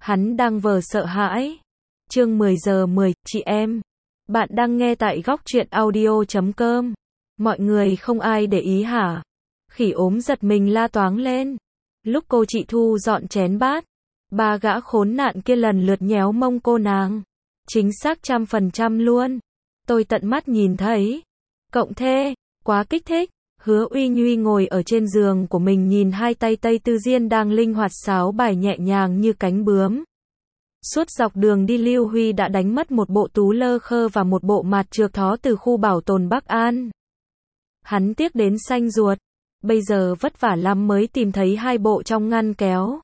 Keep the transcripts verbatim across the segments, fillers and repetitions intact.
Hắn đang vờ sợ hãi. Chương mười giờ mười, chị em. Bạn đang nghe tại góc truyện audio chấm com. Mọi người không ai để ý hả? Khỉ ốm giật mình la toáng lên. Lúc cô chị Thu dọn chén bát, ba gã khốn nạn kia lần lượt nhéo mông cô nàng. Chính xác trăm phần trăm luôn. Tôi tận mắt nhìn thấy. Cộng thê, quá kích thích. Hứa Uy Nhuy ngồi ở trên giường của mình nhìn hai tay Tây Tư Diên đang linh hoạt sáo bài nhẹ nhàng như cánh bướm. Suốt dọc đường đi Lưu Huy đã đánh mất một bộ tú lơ khơ và một bộ mạt trược thó từ khu bảo tồn Bắc An. Hắn tiếc đến xanh ruột. Bây giờ vất vả lắm mới tìm thấy hai bộ trong ngăn kéo.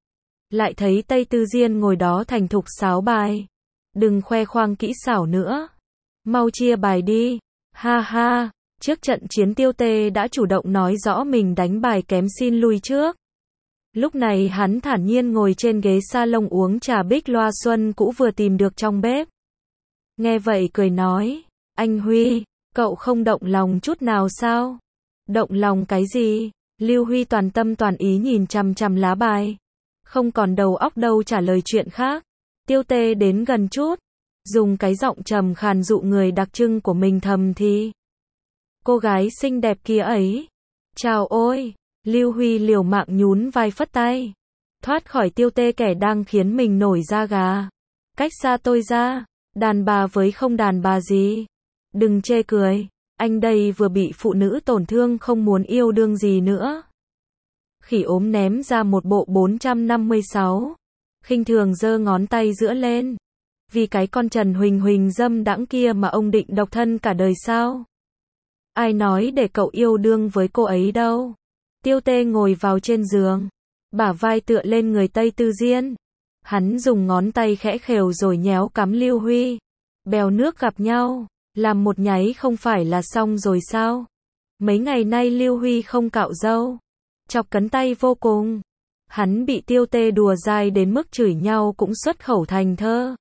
Lại thấy Tây Tư Diên ngồi đó thành thục sáo bài. Đừng khoe khoang kỹ xảo nữa. Mau chia bài đi. Ha ha. Trước trận chiến Tiêu Tê đã chủ động nói rõ mình đánh bài kém xin lui trước. Lúc này hắn thản nhiên ngồi trên ghế salon uống trà bích loa xuân cũ vừa tìm được trong bếp. Nghe vậy cười nói, anh Huy, cậu không động lòng chút nào sao? Động lòng cái gì? Lưu Huy toàn tâm toàn ý nhìn chằm chằm lá bài. Không còn đầu óc đâu trả lời chuyện khác. Tiêu Tê đến gần chút. Dùng cái giọng trầm khàn dụ người đặc trưng của mình thầm thì. Cô gái xinh đẹp kia ấy. Chào ôi. Lưu Huy liều mạng nhún vai phất tay. Thoát khỏi Tiêu Tê kẻ đang khiến mình nổi da gà. Cách xa tôi ra. Đàn bà với không đàn bà gì. Đừng chê cười. Anh đây vừa bị phụ nữ tổn thương không muốn yêu đương gì nữa. Khỉ ốm ném ra một bộ bốn trăm năm mươi sáu. Khinh thường giơ ngón tay giữa lên. Vì cái con Trần Huỳnh Huỳnh dâm đãng kia mà ông định độc thân cả đời sao? Ai nói để cậu yêu đương với cô ấy đâu? Tiêu Tê ngồi vào trên giường. Bả vai tựa lên người Tây Tư Diên. Hắn dùng ngón tay khẽ khều rồi nhéo cắm Lưu Huy. Bèo nước gặp nhau. Làm một nháy không phải là xong rồi sao? Mấy ngày nay Lưu Huy không cạo râu. Chọc cấn tay vô cùng. Hắn bị Tiêu Tê đùa dai đến mức chửi nhau cũng xuất khẩu thành thơ.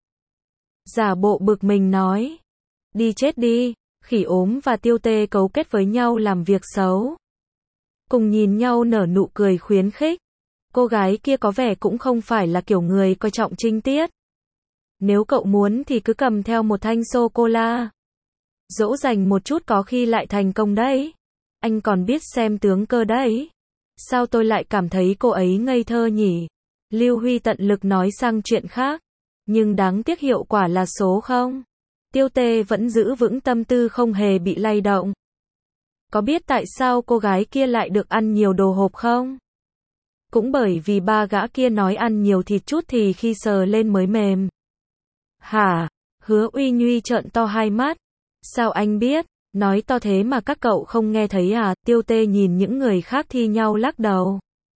Giả bộ bực mình nói. Đi chết đi. Khỉ ốm và Tiêu Tê cấu kết với nhau làm việc xấu. Cùng nhìn nhau nở nụ cười khuyến khích. Cô gái kia có vẻ cũng không phải là kiểu người coi trọng trinh tiết. Nếu cậu muốn thì cứ cầm theo một thanh sô-cô-la. Dỗ dành một chút có khi lại thành công đấy. Anh còn biết xem tướng cơ đấy. Sao tôi lại cảm thấy cô ấy ngây thơ nhỉ? Lưu Huy tận lực nói sang chuyện khác. Nhưng đáng tiếc hiệu quả là số không. Tiêu Tê vẫn giữ vững tâm tư không hề bị lay động. Có biết tại sao cô gái kia lại được ăn nhiều đồ hộp không? Cũng bởi vì ba gã kia nói ăn nhiều thịt chút thì khi sờ lên mới mềm. Hả? Hứa Uy Nhuy trợn to hai mắt. Sao anh biết? Nói to thế mà các cậu không nghe thấy à? Tiêu Tê nhìn những người khác thi nhau lắc đầu.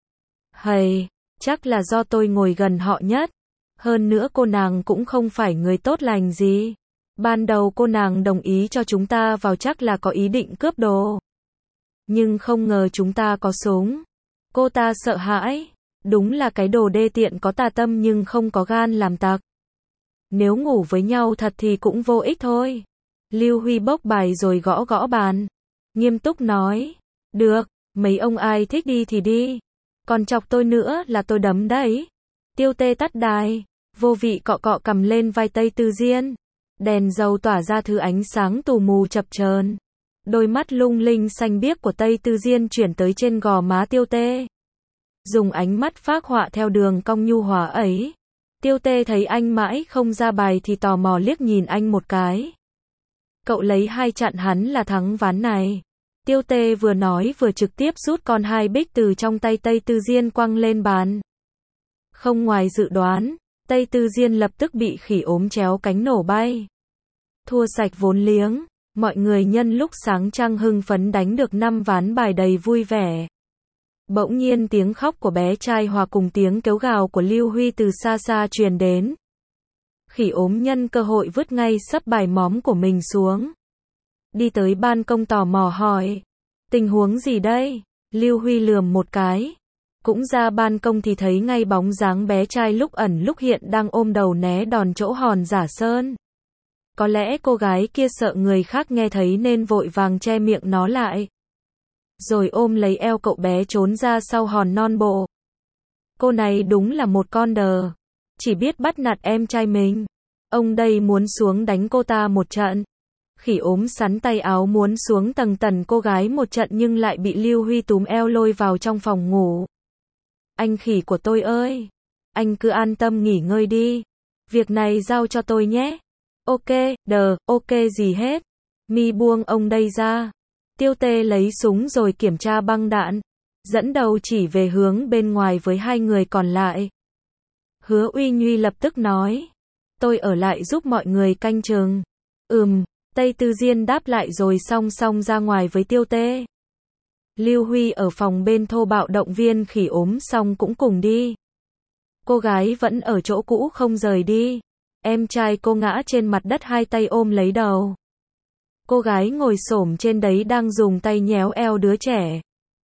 Hầy, chắc là do tôi ngồi gần họ nhất. Hơn nữa cô nàng cũng không phải người tốt lành gì. Ban đầu cô nàng đồng ý cho chúng ta vào chắc là có ý định cướp đồ. Nhưng không ngờ chúng ta có súng. Cô ta sợ hãi. Đúng là cái đồ đê tiện có tà tâm nhưng không có gan làm tặc. Nếu ngủ với nhau thật thì cũng vô ích thôi. Lưu Huy bốc bài rồi gõ gõ bàn. Nghiêm túc nói. Được, mấy ông ai thích đi thì đi. Còn chọc tôi nữa là tôi đấm đấy. Tiêu Tê tắt đài. Vô vị cọ cọ cầm lên vai Tây Tư Diên. Đèn dầu tỏa ra thứ ánh sáng tù mù chập chờn. Đôi mắt lung linh xanh biếc của Tây Tư Diên chuyển tới trên gò má Tiêu Tê. Dùng ánh mắt phác họa theo đường cong nhu hòa ấy. Tiêu Tê thấy anh mãi không ra bài thì tò mò liếc nhìn anh một cái. Cậu lấy hai chặn hắn là thắng ván này. Tiêu Tê vừa nói vừa trực tiếp rút con hai bích từ trong tay Tây Tư Diên quăng lên bàn. Không ngoài dự đoán, Tây Tư Diên lập tức bị khỉ ốm chéo cánh nổ bay. Thua sạch vốn liếng, mọi người nhân lúc sáng trăng hưng phấn đánh được năm ván bài đầy vui vẻ. Bỗng nhiên tiếng khóc của bé trai hòa cùng tiếng kêu gào của Lưu Huy từ xa xa truyền đến. Khỉ ốm nhân cơ hội vứt ngay sấp bài móm của mình xuống. Đi tới ban công tò mò hỏi. Tình huống gì đây? Lưu Huy lườm một cái. Cũng ra ban công thì thấy ngay bóng dáng bé trai lúc ẩn lúc hiện đang ôm đầu né đòn chỗ hòn giả sơn. Có lẽ cô gái kia sợ người khác nghe thấy nên vội vàng che miệng nó lại. Rồi ôm lấy eo cậu bé trốn ra sau hòn non bộ. Cô này đúng là một con đờ. chỉ biết bắt nạt em trai mình. Ông đây muốn xuống đánh cô ta một trận. Khỉ ốm sắn tay áo muốn xuống tầng tần cô gái một trận nhưng lại bị Lưu Huy túm eo lôi vào trong phòng ngủ. Anh khỉ của tôi ơi! Anh cứ an tâm nghỉ ngơi đi. Việc này giao cho tôi nhé. Ok, đờ, ok gì hết. Mi buông ông đây ra. Tiêu Tê lấy súng rồi kiểm tra băng đạn. Dẫn đầu chỉ về hướng bên ngoài với hai người còn lại. Hứa Uy Nhuy lập tức nói. Tôi ở lại giúp mọi người canh chừng. Ừm, Tây Tư Diên đáp lại rồi song song ra ngoài với Tiêu Tê. Lưu Huy ở phòng bên thô bạo động viên khỉ ốm xong cũng cùng đi. Cô gái vẫn ở chỗ cũ không rời đi. Em trai cô ngã trên mặt đất hai tay ôm lấy đầu. Cô gái ngồi xổm trên đấy đang dùng tay nhéo eo đứa trẻ.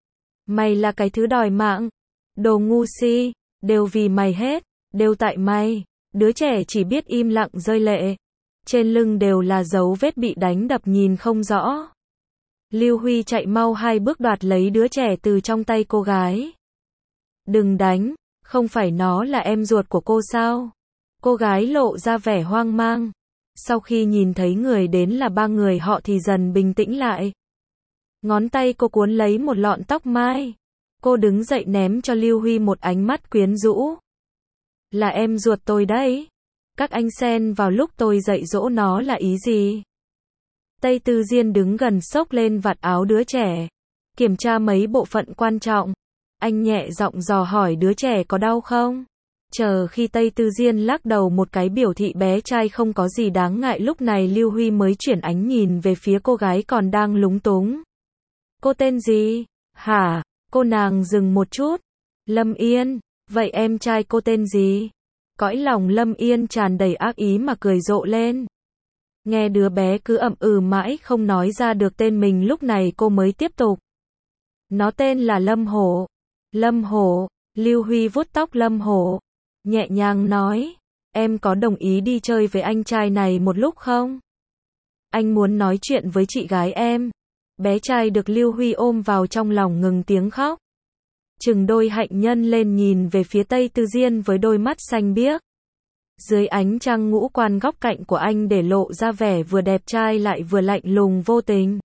Mày là cái thứ đòi mạng. Đồ ngu si, đều vì mày hết, đều tại mày. Đứa trẻ chỉ biết im lặng rơi lệ. Trên lưng đều là dấu vết bị đánh đập nhìn không rõ. Lưu Huy chạy mau hai bước đoạt lấy đứa trẻ từ trong tay cô gái. Đừng đánh, không phải nó là em ruột của cô sao? Cô gái lộ ra vẻ hoang mang. Sau khi nhìn thấy người đến là ba người họ thì dần bình tĩnh lại. Ngón tay cô cuốn lấy một lọn tóc mai. Cô đứng dậy ném cho Lưu Huy một ánh mắt quyến rũ. Là em ruột tôi đấy. Các anh xen vào lúc tôi dạy dỗ nó là ý gì? Tây Tư Diên đứng gần xốc lên vạt áo đứa trẻ. Kiểm tra mấy bộ phận quan trọng. Anh nhẹ giọng dò hỏi đứa trẻ có đau không? Chờ khi Tây Tư Diên lắc đầu một cái biểu thị bé trai không có gì đáng ngại, lúc này Lưu Huy mới chuyển ánh nhìn về phía cô gái còn đang lúng túng. Cô tên gì? Hả? Cô nàng dừng một chút. Lâm Yên. Vậy em trai cô tên gì? Cõi lòng Lâm Yên tràn đầy ác ý mà cười rộ lên. Nghe đứa bé cứ ậm ừ mãi không nói ra được tên mình, lúc này cô mới tiếp tục. Nó tên là Lâm Hổ. Lâm Hổ. Lưu Huy vuốt tóc Lâm Hổ. Nhẹ nhàng nói. Em có đồng ý đi chơi với anh trai này một lúc không? Anh muốn nói chuyện với chị gái em. Bé trai được Lưu Huy ôm vào trong lòng ngừng tiếng khóc. Chừng đôi hạnh nhân lên nhìn về phía Tây Tư Diên với đôi mắt xanh biếc. Dưới ánh trăng ngũ quan góc cạnh của anh để lộ ra vẻ vừa đẹp trai lại vừa lạnh lùng vô tình.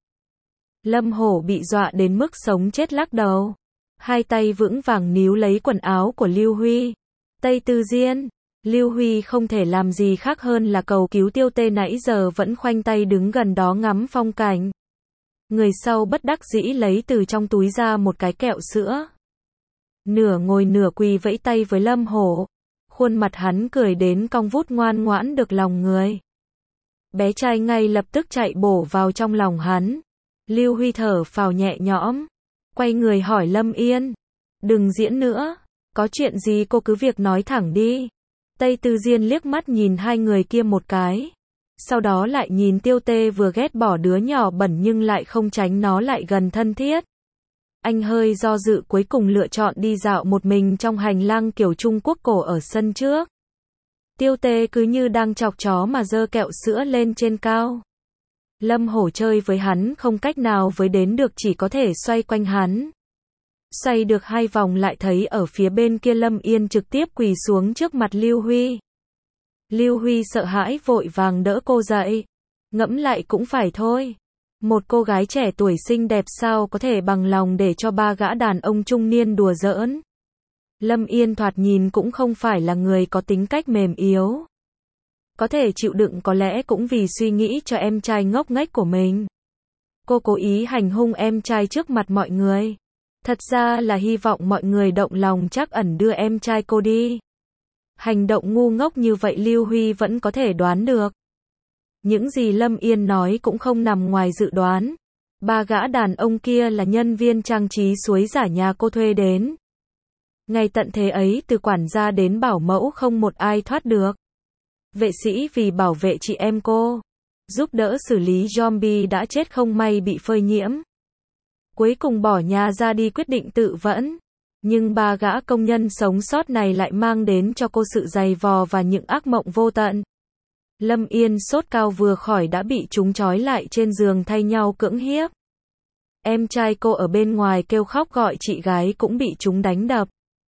Lâm Hổ bị dọa đến mức sống chết lắc đầu. Hai tay vững vàng níu lấy quần áo của Lưu Huy. Tây Tư Diên. Lưu Huy không thể làm gì khác hơn là cầu cứu Tiêu Tê nãy giờ vẫn khoanh tay đứng gần đó ngắm phong cảnh. Người sau bất đắc dĩ lấy từ trong túi ra một cái kẹo sữa. Nửa ngồi nửa quỳ vẫy tay với Lâm Hổ. Khuôn mặt hắn cười đến cong vút ngoan ngoãn được lòng người. Bé trai ngay lập tức chạy bổ vào trong lòng hắn. Lưu Huy thở phào nhẹ nhõm. Quay người hỏi Lâm Yên. Đừng diễn nữa. Có chuyện gì cô cứ việc nói thẳng đi. Tây Tư Diên liếc mắt nhìn hai người kia một cái. Sau đó lại nhìn Tiêu Tê vừa ghét bỏ đứa nhỏ bẩn nhưng lại không tránh nó lại gần thân thiết. Anh hơi do dự cuối cùng lựa chọn đi dạo một mình trong hành lang kiểu Trung Quốc cổ ở sân trước. Tiêu Tê cứ như đang chọc chó mà giơ kẹo sữa lên trên cao. Lâm Hổ chơi với hắn không cách nào với đến được, chỉ có thể xoay quanh hắn. Xoay được hai vòng lại thấy ở phía bên kia Lâm Yên trực tiếp quỳ xuống trước mặt Lưu Huy. Lưu Huy sợ hãi vội vàng đỡ cô dậy. Ngẫm lại cũng phải thôi. Một cô gái trẻ tuổi xinh đẹp sao có thể bằng lòng để cho ba gã đàn ông trung niên đùa giỡn. Lâm Yên thoạt nhìn cũng không phải là người có tính cách mềm yếu. Có thể chịu đựng có lẽ cũng vì suy nghĩ cho em trai ngốc nghếch của mình. Cô cố ý hành hung em trai trước mặt mọi người. Thật ra là hy vọng mọi người động lòng trắc ẩn đưa em trai cô đi. Hành động ngu ngốc như vậy Lưu Huy vẫn có thể đoán được. Những gì Lâm Yên nói cũng không nằm ngoài dự đoán. Ba gã đàn ông kia là nhân viên trang trí suối giả nhà cô thuê đến. Ngày tận thế ấy từ quản gia đến bảo mẫu không một ai thoát được. Vệ sĩ vì bảo vệ chị em cô, giúp đỡ xử lý zombie đã chết không may bị phơi nhiễm. Cuối cùng bỏ nhà ra đi quyết định tự vẫn. Nhưng ba gã công nhân sống sót này lại mang đến cho cô sự dày vò và những ác mộng vô tận. Lâm Yên sốt cao vừa khỏi đã bị chúng trói lại trên giường thay nhau cưỡng hiếp. Em trai cô ở bên ngoài kêu khóc gọi chị gái cũng bị chúng đánh đập.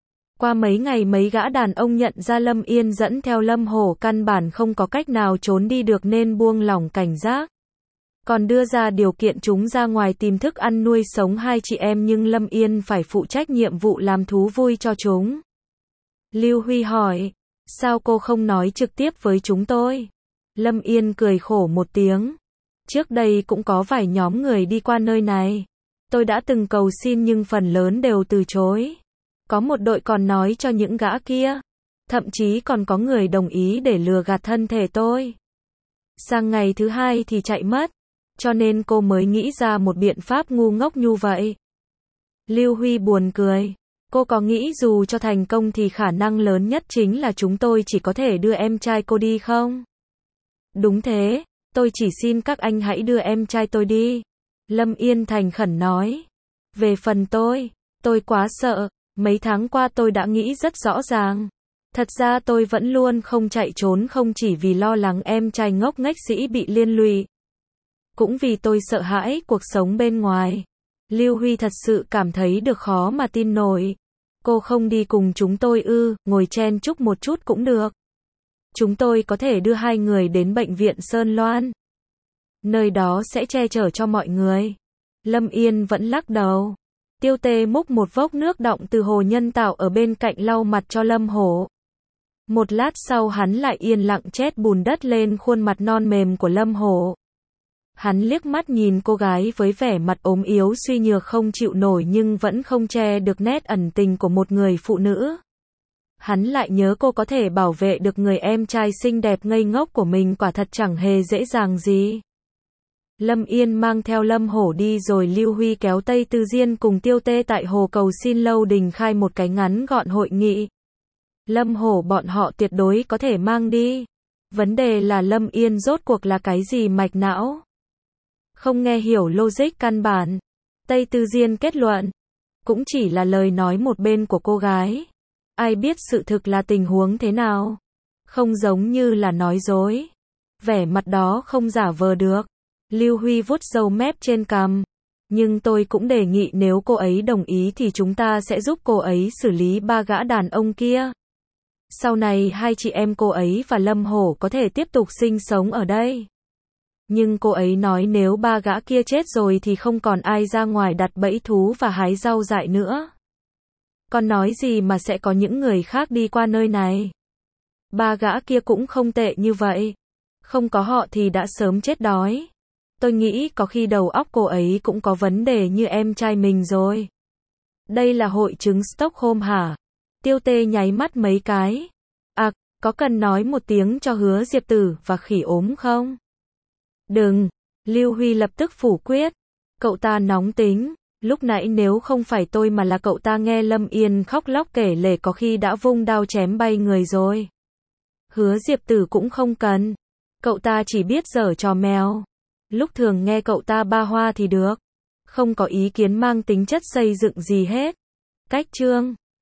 Qua mấy ngày mấy gã đàn ông nhận ra Lâm Yên dẫn theo Lâm Hổ căn bản không có cách nào trốn đi được nên buông lỏng cảnh giác. Còn đưa ra điều kiện chúng ra ngoài tìm thức ăn nuôi sống hai chị em nhưng Lâm Yên phải phụ trách nhiệm vụ làm thú vui cho chúng. Lưu Huy hỏi, sao cô không nói trực tiếp với chúng tôi? Lâm Yên cười khổ một tiếng. Trước đây cũng có vài nhóm người đi qua nơi này. Tôi đã từng cầu xin nhưng phần lớn đều từ chối. Có một đội còn nói cho những gã kia. Thậm chí còn có người đồng ý để lừa gạt thân thể tôi. Sang ngày thứ hai thì chạy mất. Cho nên cô mới nghĩ ra một biện pháp ngu ngốc như vậy. Lưu Huy buồn cười. Cô có nghĩ dù cho thành công thì khả năng lớn nhất chính là chúng tôi chỉ có thể đưa em trai cô đi không? Đúng thế, tôi chỉ xin các anh hãy đưa em trai tôi đi. Lâm Yên thành khẩn nói. Về phần tôi, tôi quá sợ. Mấy tháng qua tôi đã nghĩ rất rõ ràng. Thật ra tôi vẫn luôn không chạy trốn không chỉ vì lo lắng em trai ngốc nghếch sĩ bị liên lụy. Cũng vì tôi sợ hãi cuộc sống bên ngoài. Lưu Huy thật sự cảm thấy được khó mà tin nổi. Cô không đi cùng chúng tôi ư, ngồi chen chúc một chút cũng được. Chúng tôi có thể đưa hai người đến bệnh viện Sơn Loan. Nơi đó sẽ che chở cho mọi người. Lâm Yên vẫn lắc đầu. Tiêu Tê múc một vốc nước đọng từ hồ nhân tạo ở bên cạnh lau mặt cho Lâm Hổ. Một lát sau hắn lại yên lặng chét bùn đất lên khuôn mặt non mềm của Lâm Hổ. Hắn liếc mắt nhìn cô gái với vẻ mặt ốm yếu suy nhược không chịu nổi nhưng vẫn không che được nét ẩn tình của một người phụ nữ. Hắn lại nhớ cô có thể bảo vệ được người em trai xinh đẹp ngây ngốc của mình quả thật chẳng hề dễ dàng gì. Lâm Yên mang theo Lâm Hổ đi rồi Lưu Huy kéo Tây Tư Diên cùng Tiêu Tê tại hồ cầu xin lâu đình khai một cái ngắn gọn hội nghị. Lâm Hổ bọn họ tuyệt đối có thể mang đi. Vấn đề là Lâm Yên rốt cuộc là cái gì mạch não? Không nghe hiểu logic căn bản. Tây Tư Diên kết luận. Cũng chỉ là lời nói một bên của cô gái. Ai biết sự thực là tình huống thế nào? Không giống như là nói dối. Vẻ mặt đó không giả vờ được. Lưu Huy vuốt râu mép trên cằm. Nhưng tôi cũng đề nghị nếu cô ấy đồng ý thì chúng ta sẽ giúp cô ấy xử lý ba gã đàn ông kia. Sau này hai chị em cô ấy và Lâm Hổ có thể tiếp tục sinh sống ở đây. Nhưng cô ấy nói nếu ba gã kia chết rồi thì không còn ai ra ngoài đặt bẫy thú và hái rau dại nữa. Còn nói gì mà sẽ có những người khác đi qua nơi này. Ba gã kia cũng không tệ như vậy. Không có họ thì đã sớm chết đói. Tôi nghĩ có khi đầu óc cô ấy cũng có vấn đề như em trai mình rồi. Đây là hội chứng Stockholm hả? Tiêu Tê nháy mắt mấy cái. À, có cần nói một tiếng cho Hứa Diệp Tử và Khỉ Ốm không? Đừng. Lưu Huy lập tức phủ quyết. Cậu ta nóng tính. Lúc nãy nếu không phải tôi mà là cậu ta nghe Lâm Yên khóc lóc kể lể có khi đã vung đao chém bay người rồi. Hứa Diệp Tử cũng không cần. Cậu ta chỉ biết giở trò mèo. Lúc thường nghe cậu ta ba hoa thì được. Không có ý kiến mang tính chất xây dựng gì hết. Cách chương